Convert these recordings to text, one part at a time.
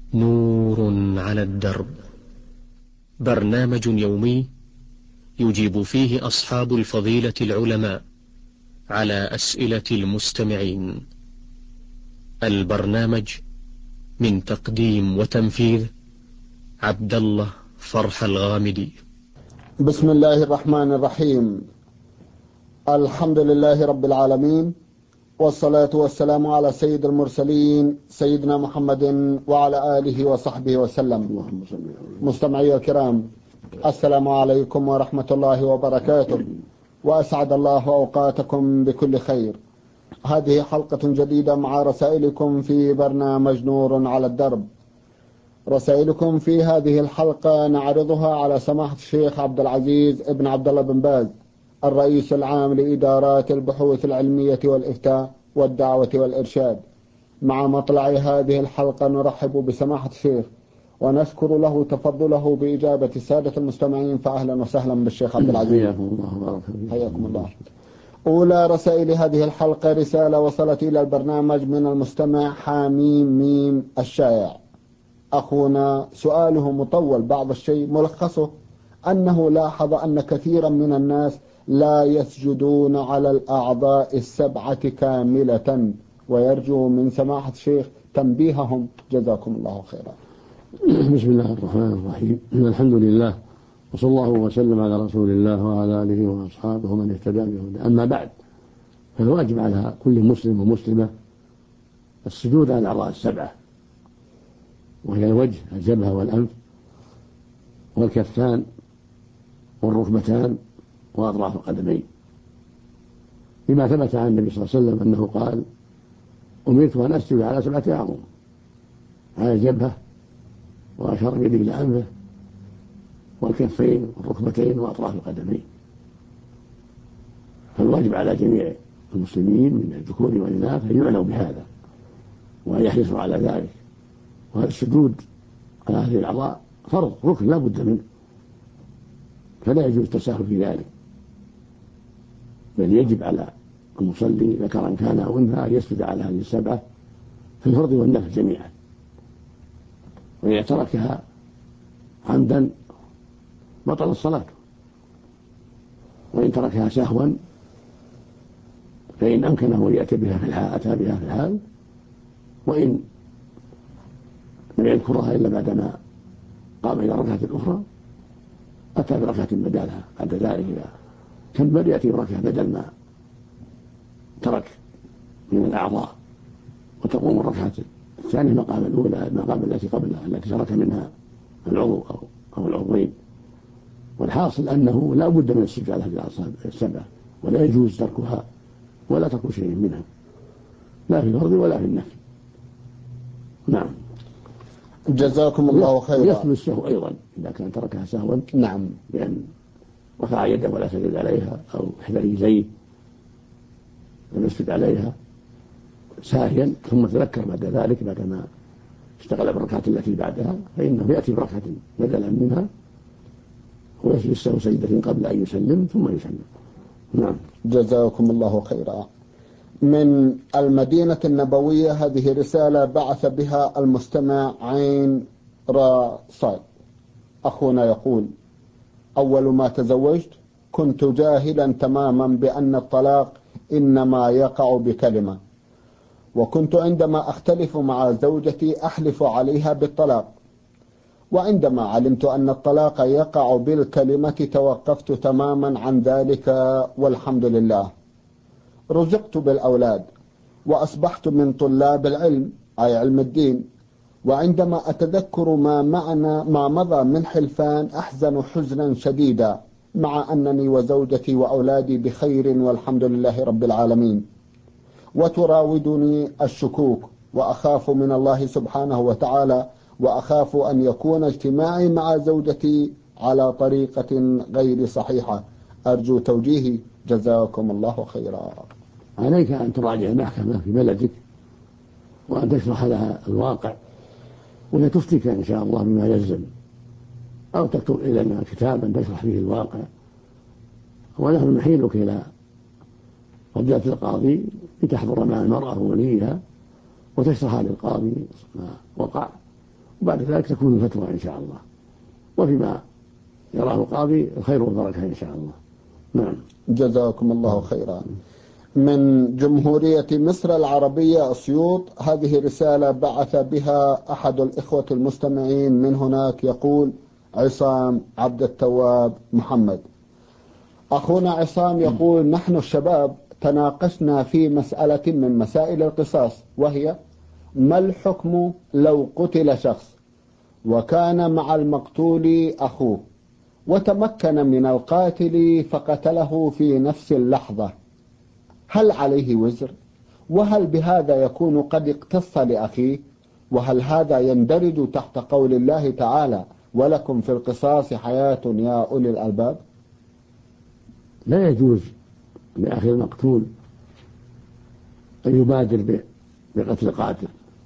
نور على الدرب، برنامج يومي يجيب فيه أصحاب الفضيلة العلماء على أسئلة المستمعين. البرنامج من تقديم وتنفيذ عبد الله فرح الغامدي. بسم الله الرحمن الرحيم. الحمد لله رب العالمين، والصلاة والسلام على سيد المرسلين سيدنا محمد وعلى آله وصحبه وسلم. مستمعي الكرام، السلام عليكم ورحمة الله وبركاته، وأسعد الله أوقاتكم بكل خير. هذه حلقة جديدة مع رسائلكم في برنامج نور على الدرب. رسائلكم في هذه الحلقة نعرضها على سماحة الشيخ عبد العزيز ابن عبد الله بن باز، الرئيس العام لإدارات البحوث العلمية والإفتاء والدعوة والإرشاد. مع مطلع هذه الحلقة نرحب بسماحة الشيخ ونشكر له تفضله بإجابة السادة المستمعين، فأهلا وسهلا بالشيخ عبد العزيز. حياكم الله. أولى رسائل هذه الحلقة رسالة وصلت إلى البرنامج من المستمع حاميم ميم الشائع. أخونا سؤاله مطول بعض الشيء، ملخصه أنه لاحظ أن كثيرا من الناس لا يسجدون على الأعضاء السبعة كاملة، ويرجو من سماحة الشيخ تنبيههم، جزاكم الله خيرا. بسم الله الرحمن الرحيم. الحمد لله، وصلى الله وسلم على رسول الله وعلى آله وأصحابه ومن اهتدى بهداه. أما بعد، فالواجب على كل مسلم ومسلمة السجود على الأعضاء السبعة، وهي الوجه، الجبهة والأنف والكفان والركبتان وأطراف القدمين، لما ثبت عن النبي صلى الله عليه وسلم أنه قال: أمرت أن أسجد على 7 أعظم، على الجبهة، وأشار بيده إلى أنفه والكفين والركبتين وأطراف القدمين. فالواجب على جميع المسلمين من الذكور والإناث أن يعنوا بهذا وأن يحرصوا على ذلك. وهذا السجود على هذه الأعضاء فرض، ركن لا بد منه، فلا يجوز التساهل في ذلك، بل يجب على المصلي ذكرا كان أو أنثى أن يسجد على هذه السبعة في الفرض والنفل جميعا، وإذا تركها عمدا بطل الصلاة، وإن تركها سهوا فإن أمكنه أن يأتي بها في الحال أتى بها في الحال، وإن لم يذكرها إلا بعدما قام إلى ركعة أخرى أتى بركعة بدلها بعد ذلك. إذا كمل يأتي بركعة بدل ما ترك من الأعضاء، وتقوم الركعة الثانية مقام الأولى، المقام التي قبلها التي ترك منها العضو أو العضوين. والحاصل أنه لا بد من السجود على هذه الأعضاء السبعة، ولا يجوز تركها ولا ترك شيء منها، لا في الفرض ولا في النفل. نعم. جزاكم الله خيرا. ويسجد السهو أيضا إذا كان تركها سهوا، نعم، بأن رفع يده ولا سجد عليها، أو إحدى رجليه لم يسجد عليها ساهيا ثم تذكر بعد ذلك بعدما اشتغل بالركعة التي بعدها، فإنه يأتي بركعة بدلا منها ويسجد السهو سجدة قبل أن يسلم ثم يسلم. نعم. جزاكم الله خيرا. من المدينة النبوية هذه رسالة بعث بها المستمع عين را صاد. أخونا يقول: أول ما تزوجت كنت جاهلا تماما بأن الطلاق إنما يقع بكلمة، وكنت عندما أختلف مع زوجتي أحلف عليها بالطلاق، وعندما علمت أن الطلاق يقع بالكلمة توقفت تماما عن ذلك، والحمد لله. رزقت بالأولاد وأصبحت من طلاب العلم، أي علم الدين، وعندما أتذكر ما مضى من حلفان أحزن حزنا شديدا، مع أنني وزوجتي وأولادي بخير والحمد لله رب العالمين. وتراودني الشكوك، وأخاف من الله سبحانه وتعالى، وأخاف أن يكون اجتماعي مع زوجتي على طريقة غير صحيحة. أرجو توجيهي، جزاكم الله خيرا. عليك أن تراجع المحكمة في بلدك وأن تشرح لها الواقع، وهي تفتيك إن شاء الله بما يلزم، أو تكتب إلينا كتابا تشرح فيه الواقع، ونحن نحيلك إلى فضيلة القاضي لتحضر مع المرأة ووليها وتشرح للقاضي ما وقع، وبعد ذلك تكون الفتوى إن شاء الله، وفيما يراه القاضي الخير والبركة إن شاء الله. نعم. جزاكم الله خيرا. من جمهورية مصر العربية أسيوط، هذه رسالة بعث بها أحد الإخوة المستمعين من هناك، يقول عصام عبد التواب محمد. أخونا عصام يقول: نحن الشباب تناقشنا في مسألة من مسائل القصاص، وهي ما الحكم لو قتل شخص وكان مع المقتول أخوه وتمكن من القاتل فقتله في نفس اللحظة، هل عليه وزر؟ وهل بهذا يكون قد اقتص لأخيه؟ وهل هذا يندرج تحت قول الله تعالى: ولكم في القصاص حياة يا أولي الألباب؟ لا يجوز لأخي المقتول أن يبادر بقتل قاتل،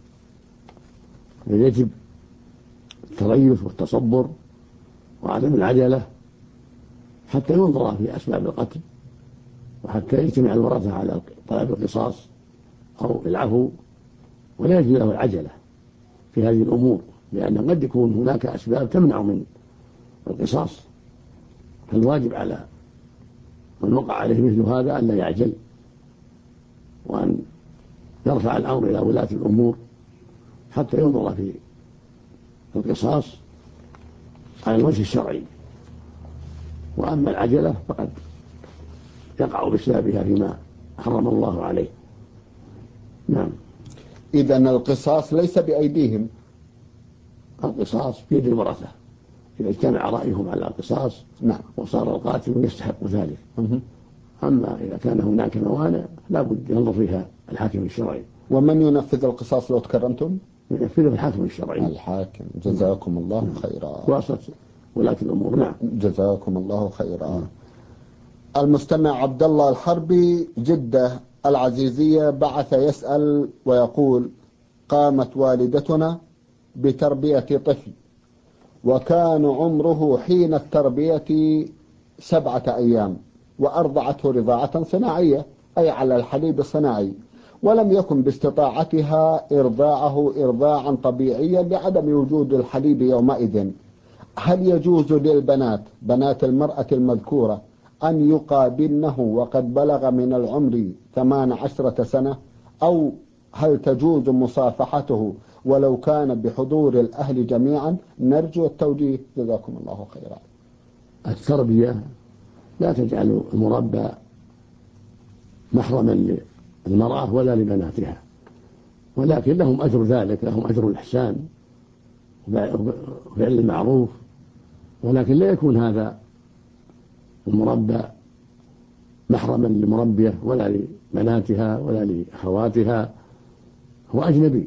بل يجب التريث والتصبر وعدم العجلة حتى ينظر في أسباب القتل، وحتى يجتمع الورثة على طلب القصاص أو العفو، ولا يجوز له العجلة في هذه الأمور، لأن قد يكون هناك أسباب تمنع من القصاص. فالواجب على من وقع عليه مثل هذا أن لا يعجل، وأن يرفع الأمر إلى ولاة الأمور حتى ينظر في القصاص على الوجه الشرعي. وأما العجلة فقد يقع بسببها فيما حرم الله عليه. نعم. إذن القصاص ليس بأيديهم. القصاص بيد الورثة إذا اجتمع رأيهم على القصاص. نعم. وصار القاتل يستحق ذلك. أما إذا كان هناك موانع لا بد ينظر فيها الحاكم الشرعي. ومن ينفذ القصاص لو تكرمتم؟ ينفذه الحاكم الشرعي. الحاكم. جزاكم الله خيرا. واسطة ولاة الأمور. نعم. جزاكم الله خيرا. المستمع عبد الله الحربي، جدة العزيزية، بعث يسأل ويقول: قامت والدتنا بتربية طفل، وكان عمره حين التربية 7 أيام، وأرضعته رضاعة صناعية، أي على الحليب الصناعي، ولم يكن باستطاعتها إرضاعه إرضاعا طبيعيا لعدم وجود الحليب يومئذ. هل يجوز للبنات، بنات المرأة المذكورة، أن يقابلنه وقد بلغ من العمر 18 سنة، أو هل تجوز مصافحته ولو كان بحضور الأهل جميعا؟ نرجو التوجيه، جزاكم الله خيرا. التربية لا تجعل المربى محرما للمرأة ولا لبناتها، ولكن لهم أجر ذلك، لهم أجر الإحسان وفعل المعروف، ولكن لا يكون هذا المربى محرما لمربية ولا لبناتها ولا لأخواتها، هو أجنبي،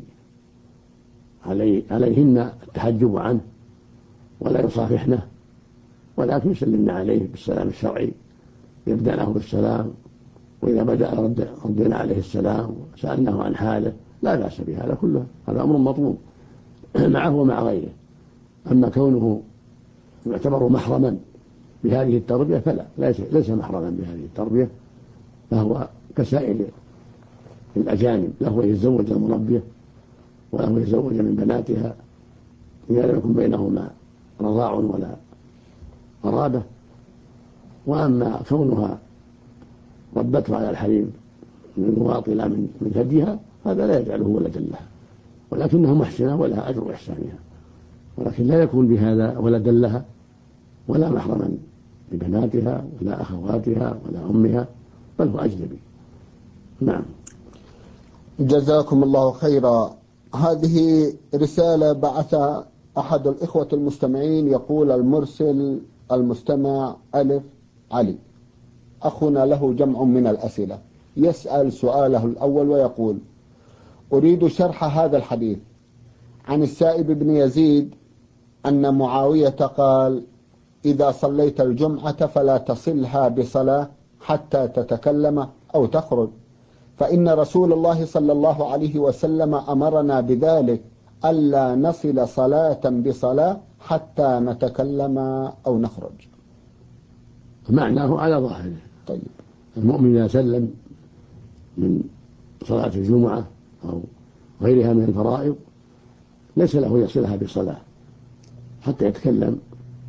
عليهن التحجب عنه ولا يصافحنه، ولكن يسلمن عليه بالسلام الشرعي، يبدأ له بالسلام، وإذا بدأ ردنا عليه السلام وسألناه عن حاله، لا بأس بهذا كله، هذا أمر مطلوب معه ومع غيره. أما كونه يعتبر محرما بهذه التربية فلا، ليس محرما بهذه التربية، فهو كسائر الأجانب، له يتزوج المربية وله يتزوج من بناتها إذا لم يكن بينهما رضاع ولا قرابة. وأما كونها ربته على الحليب من واطلة من ثديها هذا لا يجعله ولدا لها، ولكنها محسنة ولها أجر إحسانها، ولكن لا يكون بهذا ولدا لها ولا محرما لبناتها ولا أخواتها ولا أمها، بل هو أجنبي. نعم. جزاكم الله خيرا. هذه رسالة بعث أحد الإخوة المستمعين، يقول المرسل المستمع ألف علي، أخونا له جمع من الأسئلة، يسأل سؤاله الأول ويقول: أريد شرح هذا الحديث عن السائب بن يزيد أن معاوية قال: إذا صليت الجمعة فلا تصلها بصلاة حتى تتكلم أو تخرج، فإن رسول الله صلى الله عليه وسلم أمرنا بذلك، ألا نصل صلاة بصلاة حتى نتكلم أو نخرج. معناه على ظاهره. طيب. المؤمن إذا سلم من صلاة الجمعة أو غيرها من الفرائض ليس له يصلها بصلاة حتى يتكلم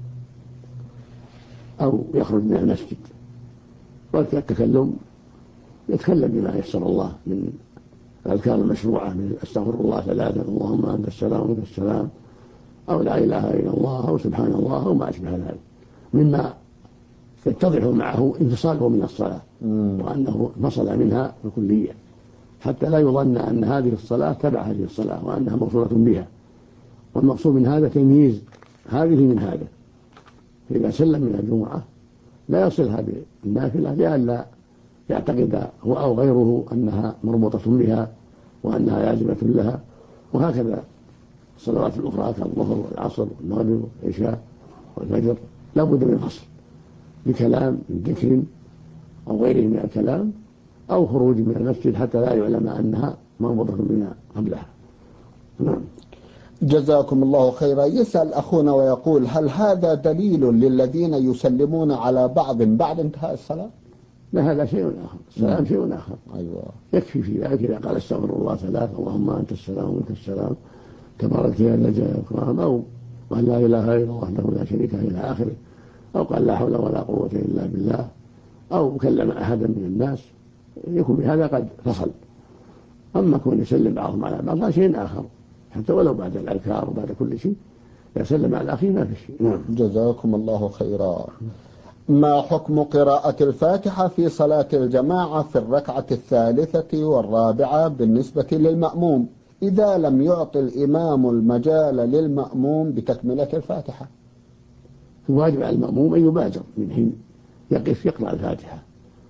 أو يخرج من المسجد، وقت التكلم يتكلم بما يسر الله من الأذكار المشروعة من استغفر الله 3 اللهم أنت السلام ومنك السلام، أو لا إله إلا الله، أو سبحان الله، أو ما أشبه ذلك مما يتضح معه انفصاله من الصلاة وأنه انفصل منها بالكلية، حتى لا يظن أن هذه الصلاة تبع هذه الصلاة وأنها موصولة بها. والمقصود من هذا تمييز هذه من هذا، فإذا سلم من الجمعة لا يصلها بالنافلة لئلا يعتقد هو أو غيره أنها مربوطة بها وأنها لازمة لها. وهكذا الصلوات الأخرى كالظهر والعصر والمغرب والعشاء والفجر لا بد من فصل بكلام من ذكر أو غيره من الكلام أو خروج من المسجد حتى لا يعلم أنها مربوطة بما قبلها. نعم. جزاكم الله خيرا. يسأل أخونا ويقول: هل هذا دليل للذين يسلمون على بعد انتهاء الصلاة؟ لا، هذا شيء آخر، السلام شيء آخر. أيوة. يكفي في ذلك إذا قال استغفر الله 3 اللهم أنت السلام ومنك السلام تبارك يا ذا الجلال والإكرام، أو قال لا إله إلا الله وحده لا شريك له إلى آخره، أو قال لا حول ولا قوة إلا بالله، أو كلم أحدا من الناس، يكون بهذا قد فصل. أما كون يسلم بعضهم على بعض هذا شيء آخر، حتى ولو بعد الأذكار وبعد كل شيء يسلم على أخيه ما في شيء. نعم. جزاكم الله خيرا. ما حكم قراءة الفاتحة في صلاة الجماعة في الركعة 3 والرابعة بالنسبة للمأموم إذا لم يعطي الإمام المجال للمأموم بتكملة الفاتحة؟ الواجب على المأموم أن يبادر من حين يقف يقرأ الفاتحة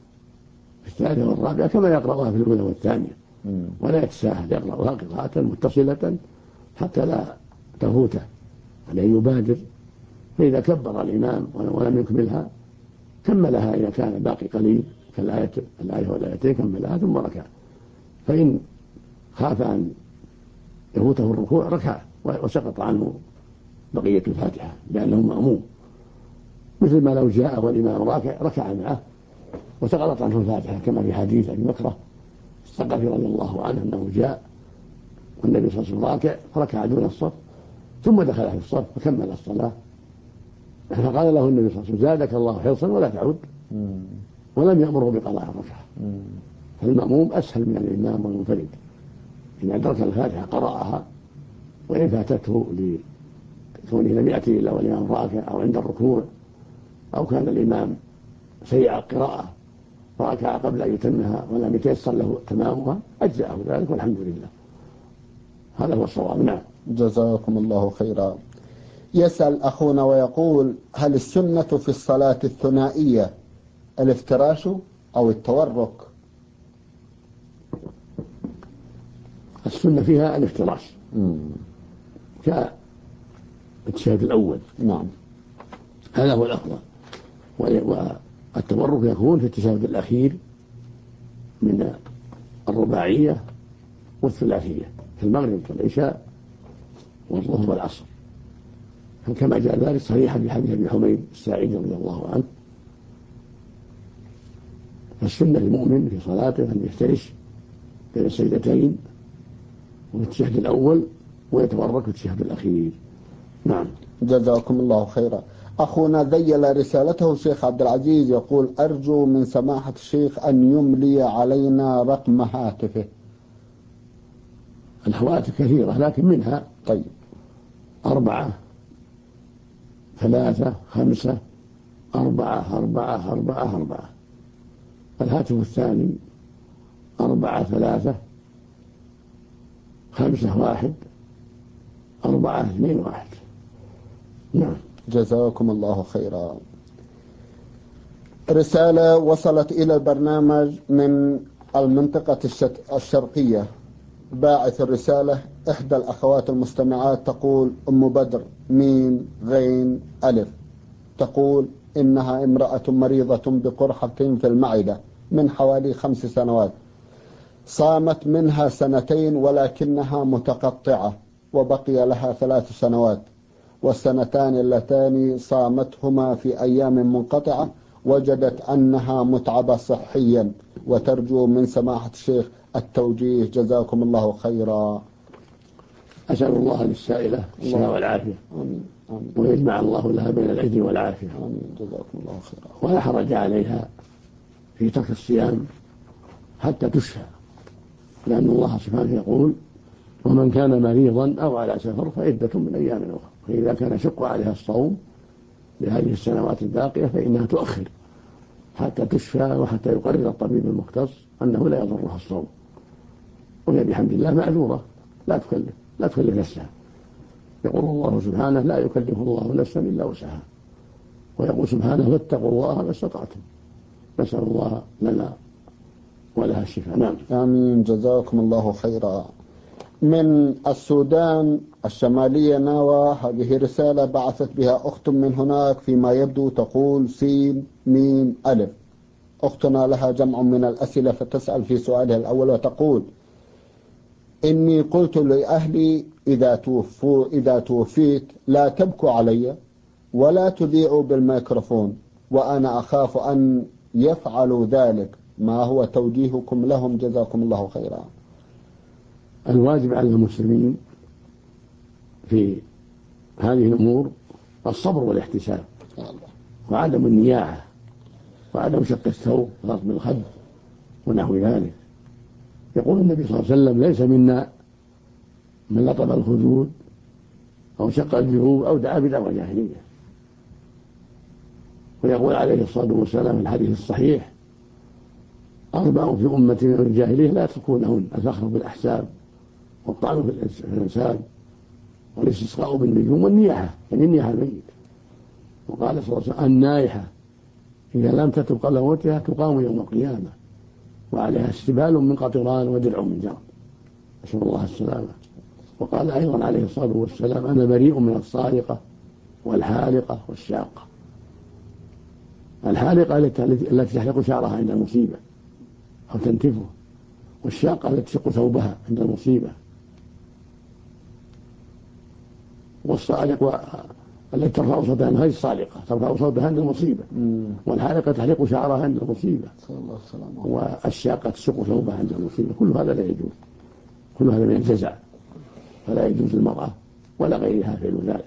في 3 والرابعة كما يقرأها في الأولى والثانية، ولا يتساهل، يقرأها قراءة متصلة حتى لا تفوته، عليه يبادر. فإذا كبر الإمام ولم يكملها كملها إذا كان باقي قليل كالآية والآيتين كملها ثم ركع. فإن خاف أن يفوته الركوع ركع وسقط عنه بقية الفاتحة لأنه مأموم، مثل ما لو جاء والإمام راكع ركع معه وسقطت عنه الفاتحة كما في حديث أبي بكر الثقفي رضي الله عنه أنه جاء والنبي صلى الله عليه وسلم راكع فركع دون الصف ثم دخل في الصف فكمل الصلاة، فقال له النبي صلى الله عليه وسلم زادك الله حرصا ولا تعود، ولم يأمره بقضاء الركعة. فالمأموم أسهل من الإمام والمنفرد، إن أدرك الفاتحة قرأها، وإن فاتته لكونه لم يأتي إلا والإمام راكع أو عند الركوع أو كان الإمام سيء القراءة فركع قبل أن يتمها ولم يتيسر له تمامها أجزأه ذلك والحمد لله. هذا هو الصواب. نعم. جزاكم الله خيرا. يسأل أخونا ويقول: هل السنة في الصلاة الثنائية الافتراش أو التورك؟ السنة فيها الافتراش كالتشهد الأول. نعم. هذا هو الأفضل. والتورك يكون في التشهد الأخير من الرباعية والثلاثية في المغرب والعشاء والظهر والعصر، كما جاء ذلك صريحا في حديث ابي حميد الساعدي رضي الله عنه. فالسنة للمؤمن في صلاته أن يفترش بين السجدتين وفي التشهد الأول ويتورك في التشهد الأخير. نعم. جزاكم الله خيرا. أخونا ذيل رسالته الشيخ عبد العزيز يقول: أرجو من سماحة الشيخ أن يملي علينا رقم هاتفه. الهواتف كثيرة لكن منها 4 3 5 4 4 4 4. الهاتف الثاني 4 3 5 1 4 2 1. نعم. جزاكم الله خيرا. رسالة وصلت إلى البرنامج من المنطقة الشرقية. باعث الرسالة إحدى الأخوات المستمعات تقول: أم بدر ميم غين ألف، تقول إنها امرأة مريضة بقرحة في المعدة من حوالي 5 سنوات، صامت منها 2 ولكنها متقطعة، وبقي لها 3 سنوات، والسنتان اللتان صامتهما في أيام منقطعة وجدت أنها متعبة صحيا، وترجو من سماحة الشيخ التوجيه. جزاكم الله خيرا. أسأل الله للسائلة الشفاء والعافية، ويجمع الله لها بين العلم والعافية. جزاكم الله خيرا. ولا حرج عليها في ترك الصيام حتى تشفى، لأن الله سبحانه يقول: ومن كان مريضا أو على سفر فعدة من أيام أخرى. فإذا كان يشق عليها الصوم لهذه السنوات الباقية فإنها تؤخر حتى تشفى، وحتى يقرر الطبيب المختص أنه لا يضرها الصوم، وهي بحمد الله معذورة، لا تكلف نفسها. يقول الله سبحانه: لا يكلف الله نفسا إلا وسعها، ويقول سبحانه: فاتقوا الله ما استطعتم. نسأل الله لنا ولها الشفاء. نعم. آمين. جزاكم الله خيرا. من السودان الشمالية ناوى، هذه رسالة بعثت بها أخت من هناك، فيما يبدو تقول سين ميم ألف. أختنا لها جمع من الأسئلة، فتسأل في سؤالها الأول وتقول: إني قلت لأهلي إذا توفيت لا تبكوا علي ولا تذيعوا بالميكروفون، وأنا أخاف أن يفعلوا ذلك، ما هو توجيهكم لهم؟ جزاكم الله خيرا. الواجب على المسلمين في هذه الأمور الصبر والاحتساب، وعدم النياحة، وعدم شق الثوب ورسم الخد ونحو ذلك. يقول النبي صلى الله عليه وسلم: ليس منا من لطم الخدود أو شق الجيوب أو دعا بدعوى جاهلية. ويقول عليه الصلاة والسلام في الحديث الصحيح: 4 في أمة من الجاهلية لا يتركونهن: الفخر بالأحساب، والطعن في الأنساب، والاستسقاء بالنجوم، والنياحة، يعني النياحة الميت. وقال صلى الله عليه وسلم: النائحة إذا لم تتب قبل موتها تقام يوم القيامة، وعليها استبال من قطران ودرع من جرب. نسأل الله السلامة. وقال أيضا عليه الصلاة والسلام: أنا بريء من الصارقة والحالقة والشاقة. الحالقة التي تحلق شعرها عند المصيبة أو تنتفه، والشاقة التي تشق ثوبها عند المصيبة، والصالق التي ترفع صوتها غير الصالقة ترفع صوتها عند المصيبة، والحالقة تحلق شعرها عند المصيبة، والشاقة تشق ثوبها عند المصيبة. كل هذا لا يجوز، كل هذا من الجزع، فلا يجوز للمرأة ولا غيرها فعل ذلك.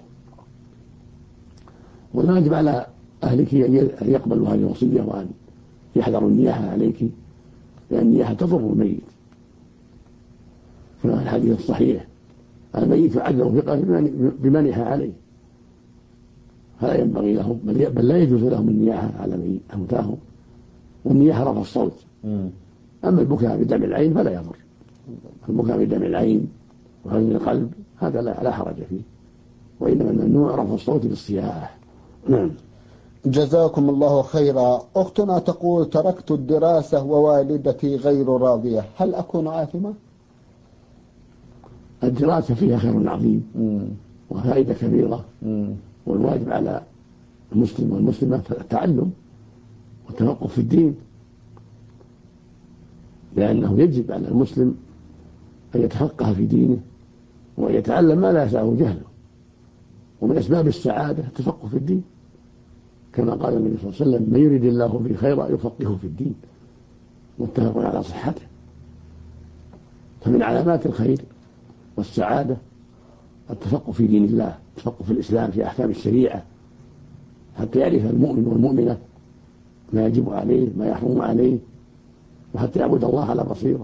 والواجب على أهلك أن يقبلوا هذه الوصية، وأن يحذروا النياحة عليك، لأن النياحة تضر الميت. كما في الحديث الصحيح: الميت يعذب في قبره بمنح عليه، فلا ينبغي لهم، بل لا يجوز لهم النياحة على موتاهم. والنياحة رفع الصوت. أما البكاء بدمع العين فلا يضر. البكاء بدمع العين وحزن القلب هذا لا حرج فيه، وإنما الممنوع رفع الصوت بالصياح. نعم. جزاكم الله خيرا. أختنا تقول: تركت الدراسة ووالدتي غير راضية، هل أكون آثمة؟ الدراسة فيها خير عظيم وفائدة كبيرة، والواجب على المسلم والمسلمة التعلم والتفقه في الدين، لأنه يجب على المسلم أن يتفقه في دينه وأن يتعلم ما لا يسعه جهله. ومن أسباب السعادة التفقه في الدين، كما قال النبي صلى الله عليه وسلم: من يريد الله به خيرا يفقهه في الدين. متفق على صحته. فمن علامات الخير والسعادة التفقه في دين الله، التفقه في الإسلام، في أحكام الشريعة، حتى يعرف المؤمن والمؤمنة ما يجب عليه ما يحرم عليه، وحتى يعبد الله على بصيرة.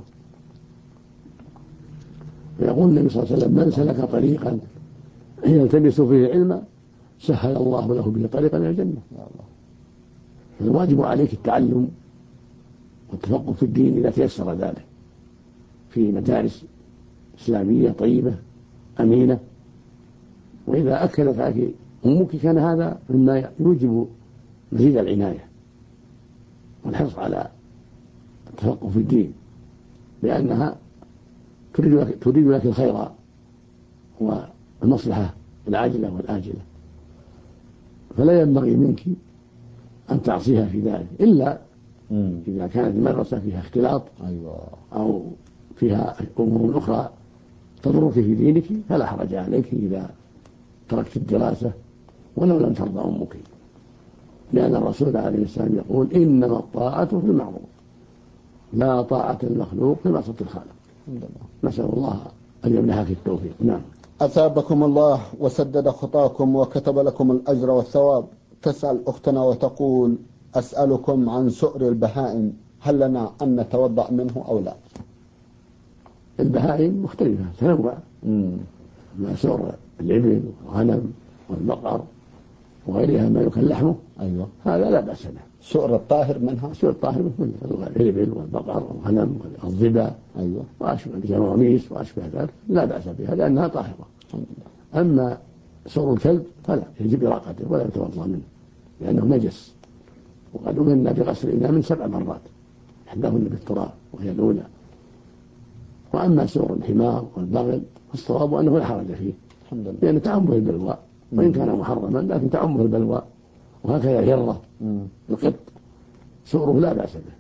ويقول النبي صلى الله عليه وسلم: من سلك طريقا يلتمس فيه علما سهل الله له به طريقا إلى الجنة. فالواجب عليك التعلم والتفقه في الدين إذا تيسر ذلك في مدارس إسلامية طيبة أمينة. وإذا أكدت عليك أمك كان هذا مما يوجب مزيد العناية والحرص على التفقه في الدين، لأنها تريد لك الخير والمصلحة العاجلة والآجلة، فلا ينبغي منك أن تعصيها في ذلك، إلا إذا كانت المدرسة فيها اختلاط أو فيها أمور أخرى تضرك في دينك فلا حرج عليك إذا تركت الدراسة ولو لم ترضى أمك، لأن الرسول عليه السلام يقول: إنما الطاعة في المعروف لا طاعة المخلوق في معصية الخالق. نسأل الله أن يمنحك التوفيق. نعم. أثابكم الله وسدد خطاكم وكتب لكم الأجر والثواب. تسأل أختنا وتقول: أسألكم عن سؤر البهائم، هل لنا أن نتوضأ منه أو لا؟ البهائم مختلفة تنوع، ما سؤر الإبل والغنم والبقر وغيرها ما يكل لحمه، أيوة، هذا لا بأس به. سؤر الطاهر منها؟ سؤر الطاهر مثل الإبل والبقر والغنم والظبا، أيوة، وأشبه الجواميس وأشبه ذلك لا بأس بها لأنها طاهرة. أما سؤر الكلب فلا، يجب إراقته ولا يتوضأ منه لأنه نجس، وقد أمرنا بغسل الإناء من 7 مرات، إحداهن بالتراب وهي الأولى. وأما سؤر الحمار والبغل فالصواب أنه لا حرج فيه، الحمد لله، لأن تعمه البلوى وإن كان محرما لكن تعمه البلوى. وهكذا الهرة القط سؤره لا بأس به.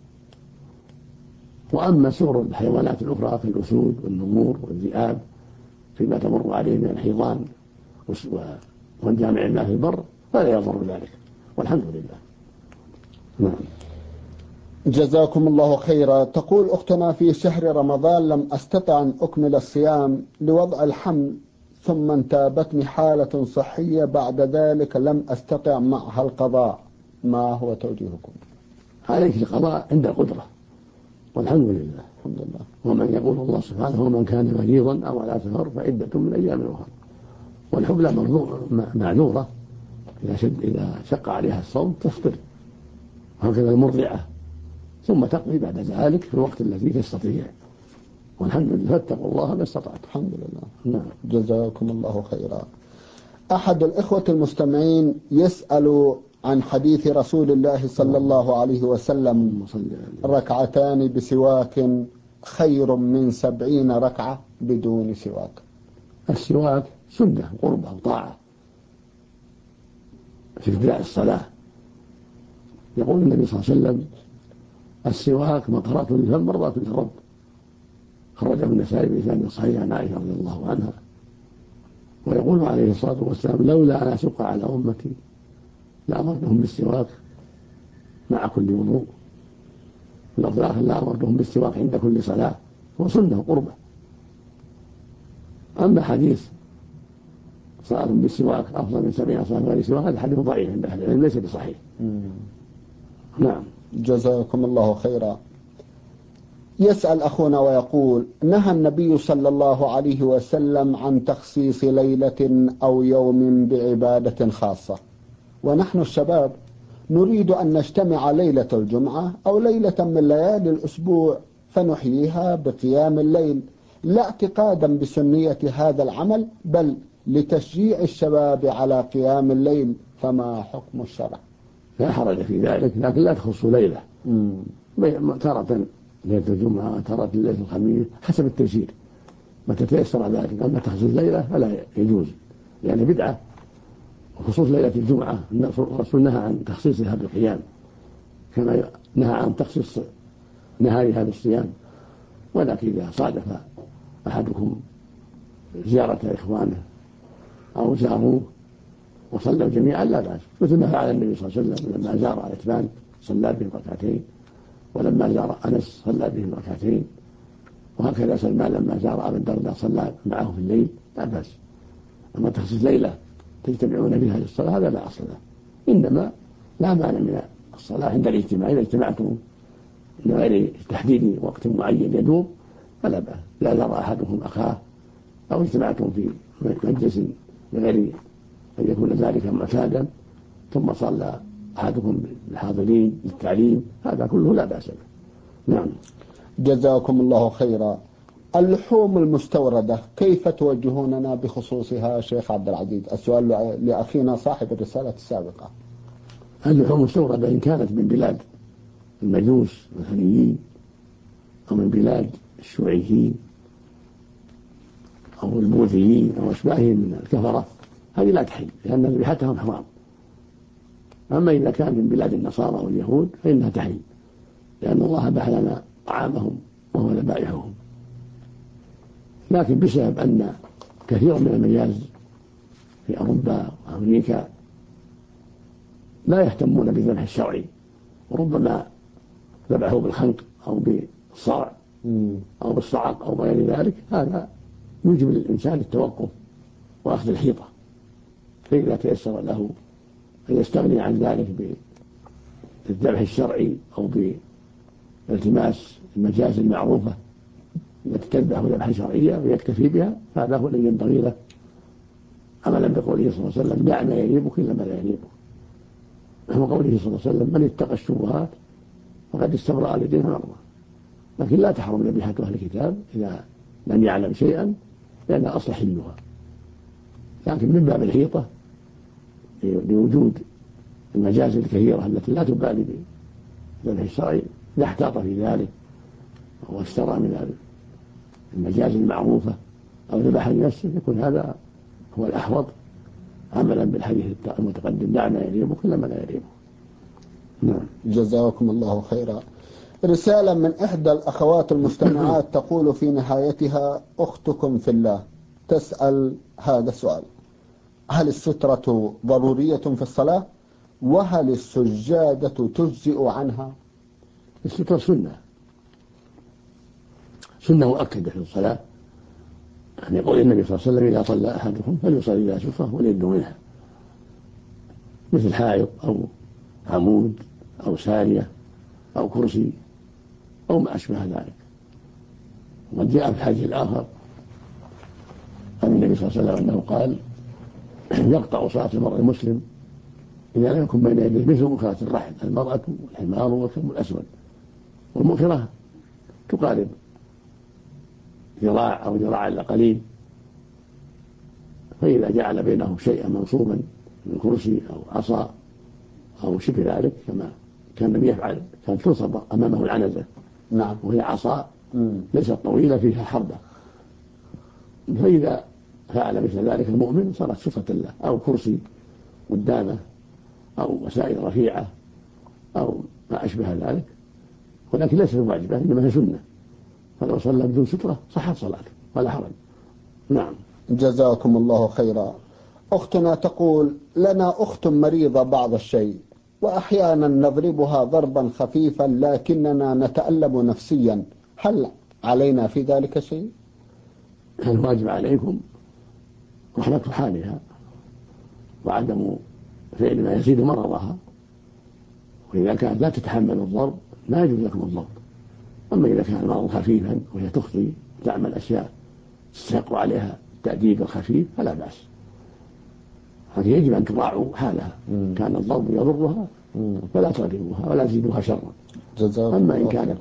وأما سؤر الحيوانات الأخرى كالأسود والنمور والذئاب فيما تمر عليه من الحيضان والجامع الماء في البر فلا يضر ذلك، والحمد لله. نعم. جزاكم الله خيرا. تقول أختنا: في شهر رمضان لم أستطع أن أكمل الصيام لوضع الحمل، ثم انتابتني حالة صحية بعد ذلك لم أستطع معها القضاء، ما هو توجيهكم؟ عليك القضاء عند القدرة، والحمد لله. الحمد لله. ومن يقول الله سبحانه: ومن كان مريضا أو على سفر فعدة من أيام أخرى. والحبلى معذورة إذا شق عليها الصوم تفطر، وهكذا المرضعة، ثم تقضي بعد ذلك في الوقت الذي تستطيع، والحمد لله. فاتقوا الله ما استطعت. الحمد لله. نعم. جزاكم الله خيرا. أحد الإخوة المستمعين يسأل عن حديث رسول الله صلى الله عليه وسلم: ركعتان بسواك خير من 70 ركعة بدون سواك. السواك سنة قربة وطاعة في ابتداء الصلاة. يقول النبي صلى الله عليه وسلم: السواك مطهرة للفم مرضاة للرب. خرجه النسائي بإسناد صحيح عن عائشة رضي الله عنها. ويقول عليه الصلاة والسلام: لولا أن أشق على أمتي لأمرتهم بالسواك مع كل وضوء. اللفظ الآخر: لأمرتهم بالسواك عند كل صلاة. هو سنة قربة. أما حديث صلاة بالسواك أفضل من 70 صلاة غير سواك هذا حديث ضعيف عند أهل العلم ليس بصحيح. نعم. جزاكم الله خيرا. يسأل أخونا ويقول: نهى النبي صلى الله عليه وسلم عن تخصيص ليلة أو يوم بعبادة خاصة، ونحن الشباب نريد أن نجتمع ليلة الجمعة أو ليلة من ليالي الأسبوع فنحييها بقيام الليل، لا اعتقادا بسنية هذا العمل بل لتشجيع الشباب على قيام الليل، فما حكم الشرع؟ لا حرج في ذلك، لكن لا تخص ليلة. تارة ليلة الجمعة، تارة ليلة الخميس، حسب التيسير متى تيسر ذلك. أما تخصيص ليلة فلا يجوز، يعني بدعة. وخصوص ليلة الجمعة الرسول نهى عن تخصيصها بالقيام كما نهى عن تخصيص نهارها بالصيام. ولكن إذا صادف أحدكم زيارة إخوانه أو زاروه وصلوا جميعا لا بأس، مثل ما فعل النبي صلى الله عليه وسلم لما زار عتبان صلى بهم ركعتين، ولما زار أنس صلى بهم ركعتين، وهكذا سلمان لما زار أبا الدرداء صلى معه في الليل لا بأس. أما تخصيص ليلة تجتمعون بها للصلاة هذا لا أصل له، إنما لا مانع من الصلاة عند الاجتماع. إذا اجتمعتم من غير تحديد وقت معين يدوم فلا بأس. لا زار أحدكم أخاه أو اجتمعتم في مجلس بغير أن يكون ذلك معتادا ثم صلى أحدكم بالحاضرين للتعليم، هذا كله لا بأس به. نعم. جزاكم الله خيرا. اللحوم المستوردة كيف توجهوننا بخصوصها شيخ عبد العزيز؟ السؤال لأخينا صاحب الرسالة السابقة. اللحوم المستوردة إن كانت من بلاد المجوس والهنيين أو من بلاد الشيوعيين أو البوذيين أو أشباههم من الكفرة هذه لا تحل، لأن ذبيحتهم حرام. أما إذا كان من بلاد النصارى واليهود فإنها تحل، لأن الله أباح لنا طعامهم وهو ذبائحهم. لكن بسبب أن كثير من المجاز في أوروبا وأمريكا لا يهتمون بالذبح الشرعي، وربما ذبحوا بالخنق أو بالصرع أو بالصعق أو غير ذلك، هذا يوجب للإنسان التوقف وأخذ الحيطة، فإذا تيسر له أن يستغني عن ذلك بالذبح الشرعي أو بالتماس المجاز المعروفة التي تذبح ذبحا شرعيا ويكتفي بها، فهذا هو الذي ينبغي له، عملا بقوله صلى الله عليه وسلم: دع ما يريبك إلا ما لا يريبك. وقوله صلى الله عليه وسلم: من اتقى الشبهات فقد استبرأ لدينه وعرضه. لكن لا تحرم ذبيحة أهل الكتاب إذا لم يعلم شيئا، لأنها أصل حلها، لكن من باب الحيطة لوجود المجاز الكثيرة التي لا تبالي بالذبح الشرعي، إذا احتاط في ذلك واشترى من المجاز المعروفة أو ذبح لنفسه يكون هذا هو الأحوط، عملا بالحديث المتقدم: دع ما يريبك إلا ما لا يريبك. نعم. جزاكم الله خيرا. رسالة من إحدى الأخوات المستمعات تقول في نهايتها: أختكم في الله تسأل هذا السؤال: هل السترة ضرورية في الصلاة؟ وهل السجادة تجزئ عنها؟ السترة سنة مؤكدة في الصلاة، يعني يقول النبي صلى الله عليه وسلم: إذا صلى أحدكم فليصلي إلى سفرة وليبدو منها، مثل حائط أو عمود أو سارية أو كرسي أو ما أشبه ذلك. وقد جاء في الحديث الآخر عن النبي صلى الله عليه وسلم أنه قال: يقطع صلاة المرء المسلم إذا لم يكن بين يديه مثل مؤخرة الرحل، المرأة والحمار والكلب الأسود، والمؤخرة تقارب ذراع أو ذراع إلا قليل، فإذا جعل بينه شيئا منصوبا من كرسي أو عصا أو شبه ذلك كما كان النبي يفعل، كانت تنصب أمامه العنزة، نعم، وهي عصا ليست طويلة فيها حربة، فإذا فعل مثل ذلك المؤمن صارت سترة له، أو كرسي قدامه أو وسائل رفيعة أو ما أشبه ذلك، ولكن ليست واجبة إنما هي سنة، فلو صلى بدون سترة صحت صلاته ولا حرج. نعم. جزاكم الله خيرا. أختنا تقول: لنا أخت مريضة بعض الشيء، وأحيانا نضربها ضربا خفيفا لكننا نتألم نفسيا، هل علينا في ذلك شيء؟ الواجب عليكم رحمة حالها وعدم فعل ما يزيد مرضها، وإذا كانت لا تتحمل الضرب لا يجوز لكم الضرب. أما إذا كان المرض خفيفا وهي تخطي تعمل أشياء تستحق عليها التأديب الخفيف فلا بأس، لكن يجب أن تراعوا حالها. كان الضرب يضرها فلا تضربوها ولا تزيدوها شرا. أما إن كانت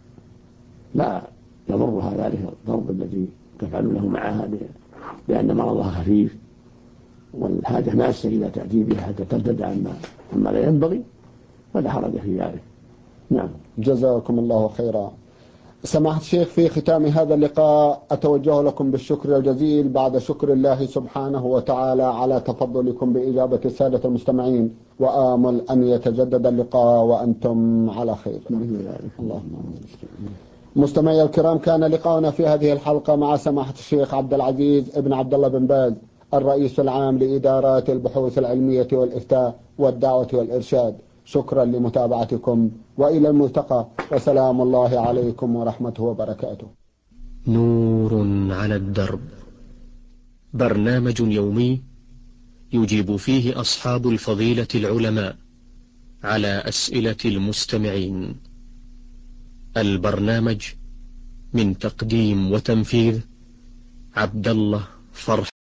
لا يضرها ذلك الضرب الذي تفعلونه معها لأن مرضها خفيف والحاجة ماسة إلى تأديبها حتى ترتد عما لا ينبغي، فلا حرج في ذلك. نعم. جزاكم الله خيرا. سماحة الشيخ، في ختام هذا اللقاء أتوجه لكم بالشكر الجزيل بعد شكر الله سبحانه وتعالى على تفضلكم بإجابة السادة المستمعين، وآمل أن يتجدد اللقاء وأنتم على خير. اللهم مستمعي الكرام، كان لقاؤنا في هذه الحلقة مع سماحة الشيخ عبد العزيز ابن عبد الله بن باز، الرئيس العام لإدارات البحوث العلمية والإفتاء والدعوة والإرشاد. شكرا لمتابعتكم، وإلى الملتقى، وسلام الله عليكم ورحمته وبركاته. نور على الدرب، برنامج يومي يجيب فيه أصحاب الفضيلة العلماء على أسئلة المستمعين. البرنامج من تقديم وتنفيذ عبد الله فرح.